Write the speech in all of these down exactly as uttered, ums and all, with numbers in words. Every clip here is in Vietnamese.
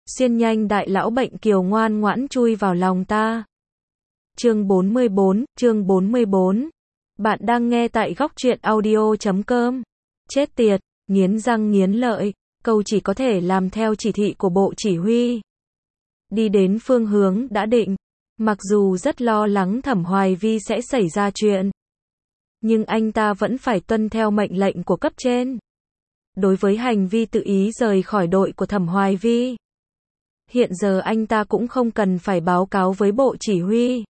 Xiên nhanh đại lão bệnh kiều ngoan ngoãn chui vào lòng ta. Chương bốn mươi bốn, chương bốn mươi bốn. Bạn đang nghe tại góc truyện audio chấm com. Chết tiệt, nghiến răng nghiến lợi, câu chỉ có thể làm theo chỉ thị của bộ chỉ huy. Đi đến phương hướng đã định, mặc dù rất lo lắng Thẩm Hoài Vi sẽ xảy ra chuyện, nhưng anh ta vẫn phải tuân theo mệnh lệnh của cấp trên. Đối với hành vi tự ý rời khỏi đội của Thẩm Hoài Vi, hiện giờ anh ta cũng không cần phải báo cáo với bộ chỉ huy.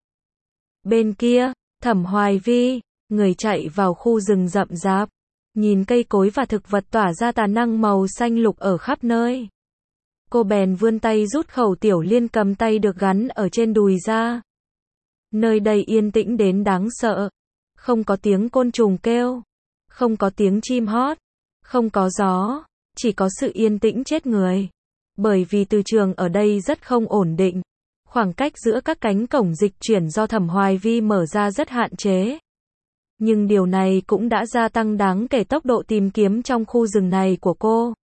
Bên kia, Thẩm Hoài Vi, người chạy vào khu rừng rậm rạp, nhìn cây cối và thực vật tỏa ra tà năng màu xanh lục ở khắp nơi. Cô bèn vươn tay rút khẩu tiểu liên cầm tay được gắn ở trên đùi ra. Nơi đây yên tĩnh đến đáng sợ. Không có tiếng côn trùng kêu, không có tiếng chim hót, không có gió, chỉ có sự yên tĩnh chết người. Bởi vì từ trường ở đây rất không ổn định, khoảng cách giữa các cánh cổng dịch chuyển do Thẩm Hoài Vi mở ra rất hạn chế. Nhưng điều này cũng đã gia tăng đáng kể tốc độ tìm kiếm trong khu rừng này của cô.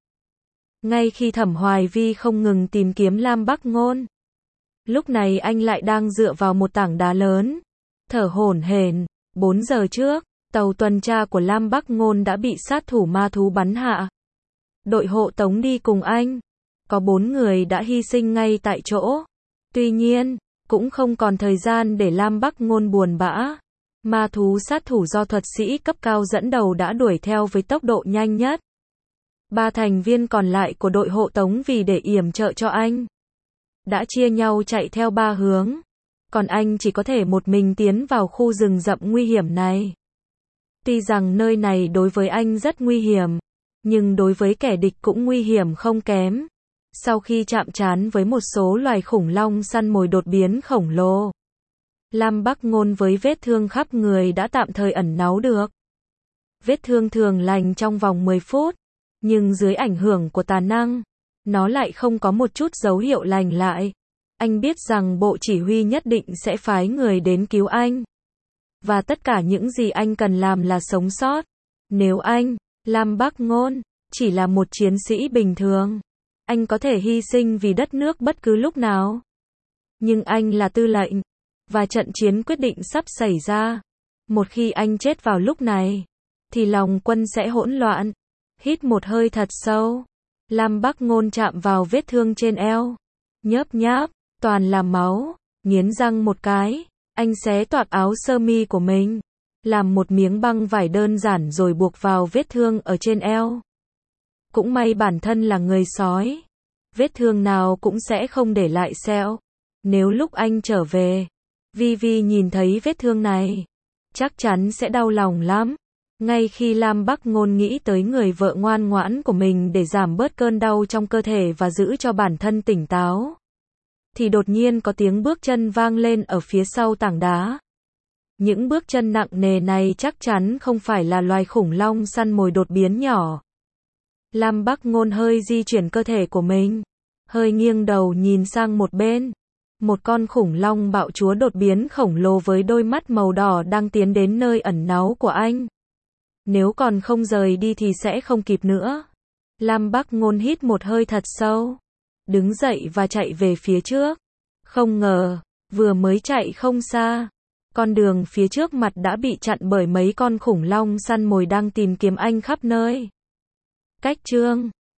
Ngay khi Thẩm Hoài Vi không ngừng tìm kiếm Lam Bắc Ngôn, lúc này anh lại đang dựa vào một tảng đá lớn, thở hổn hển. Bốn giờ trước, tàu tuần tra của Lam Bắc Ngôn đã bị sát thủ ma thú bắn hạ. Đội hộ tống đi cùng anh, có bốn người đã hy sinh ngay tại chỗ. Tuy nhiên, cũng không còn thời gian để Lam Bắc Ngôn buồn bã. Ma thú sát thủ do thuật sĩ cấp cao dẫn đầu đã đuổi theo với tốc độ nhanh nhất. Ba thành viên còn lại của đội hộ tống vì để yểm trợ cho anh, đã chia nhau chạy theo ba hướng. Còn anh chỉ có thể một mình tiến vào khu rừng rậm nguy hiểm này. Tuy rằng nơi này đối với anh rất nguy hiểm, nhưng đối với kẻ địch cũng nguy hiểm không kém. Sau khi chạm trán với một số loài khủng long săn mồi đột biến khổng lồ, Lam Bắc Ngôn với vết thương khắp người đã tạm thời ẩn náu được. Vết thương thường lành trong vòng mười phút, nhưng dưới ảnh hưởng của tà năng, nó lại không có một chút dấu hiệu lành lại. Anh biết rằng bộ chỉ huy nhất định sẽ phái người đến cứu anh. Và tất cả những gì anh cần làm là sống sót. Nếu anh, Lam Bắc Ngôn, chỉ là một chiến sĩ bình thường, anh có thể hy sinh vì đất nước bất cứ lúc nào. Nhưng anh là tư lệnh, và trận chiến quyết định sắp xảy ra. Một khi anh chết vào lúc này, thì lòng quân sẽ hỗn loạn. Hít một hơi thật sâu, Lam Bắc Ngôn chạm vào vết thương trên eo. Nhớp nháp, toàn là máu. Nghiến răng một cái, anh xé toạc áo sơ mi của mình, làm một miếng băng vải đơn giản rồi buộc vào vết thương ở trên eo. Cũng may bản thân là người sói, vết thương nào cũng sẽ không để lại sẹo. Nếu lúc anh trở về, Vi Vi nhìn thấy vết thương này, chắc chắn sẽ đau lòng lắm. Ngay khi Lam Bắc Ngôn nghĩ tới người vợ ngoan ngoãn của mình để giảm bớt cơn đau trong cơ thể và giữ cho bản thân tỉnh táo, thì đột nhiên có tiếng bước chân vang lên ở phía sau tảng đá. Những bước chân nặng nề này chắc chắn không phải là loài khủng long săn mồi đột biến nhỏ. Lam Bắc Ngôn hơi di chuyển cơ thể của mình, hơi nghiêng đầu nhìn sang một bên. Một con khủng long bạo chúa đột biến khổng lồ với đôi mắt màu đỏ đang tiến đến nơi ẩn náu của anh. Nếu còn không rời đi thì sẽ không kịp nữa. Lam Bắc Ngôn hít một hơi thật sâu, đứng dậy và chạy về phía trước. Không ngờ, vừa mới chạy không xa, con đường phía trước mặt đã bị chặn bởi mấy con khủng long săn mồi đang tìm kiếm anh khắp nơi. Cách chương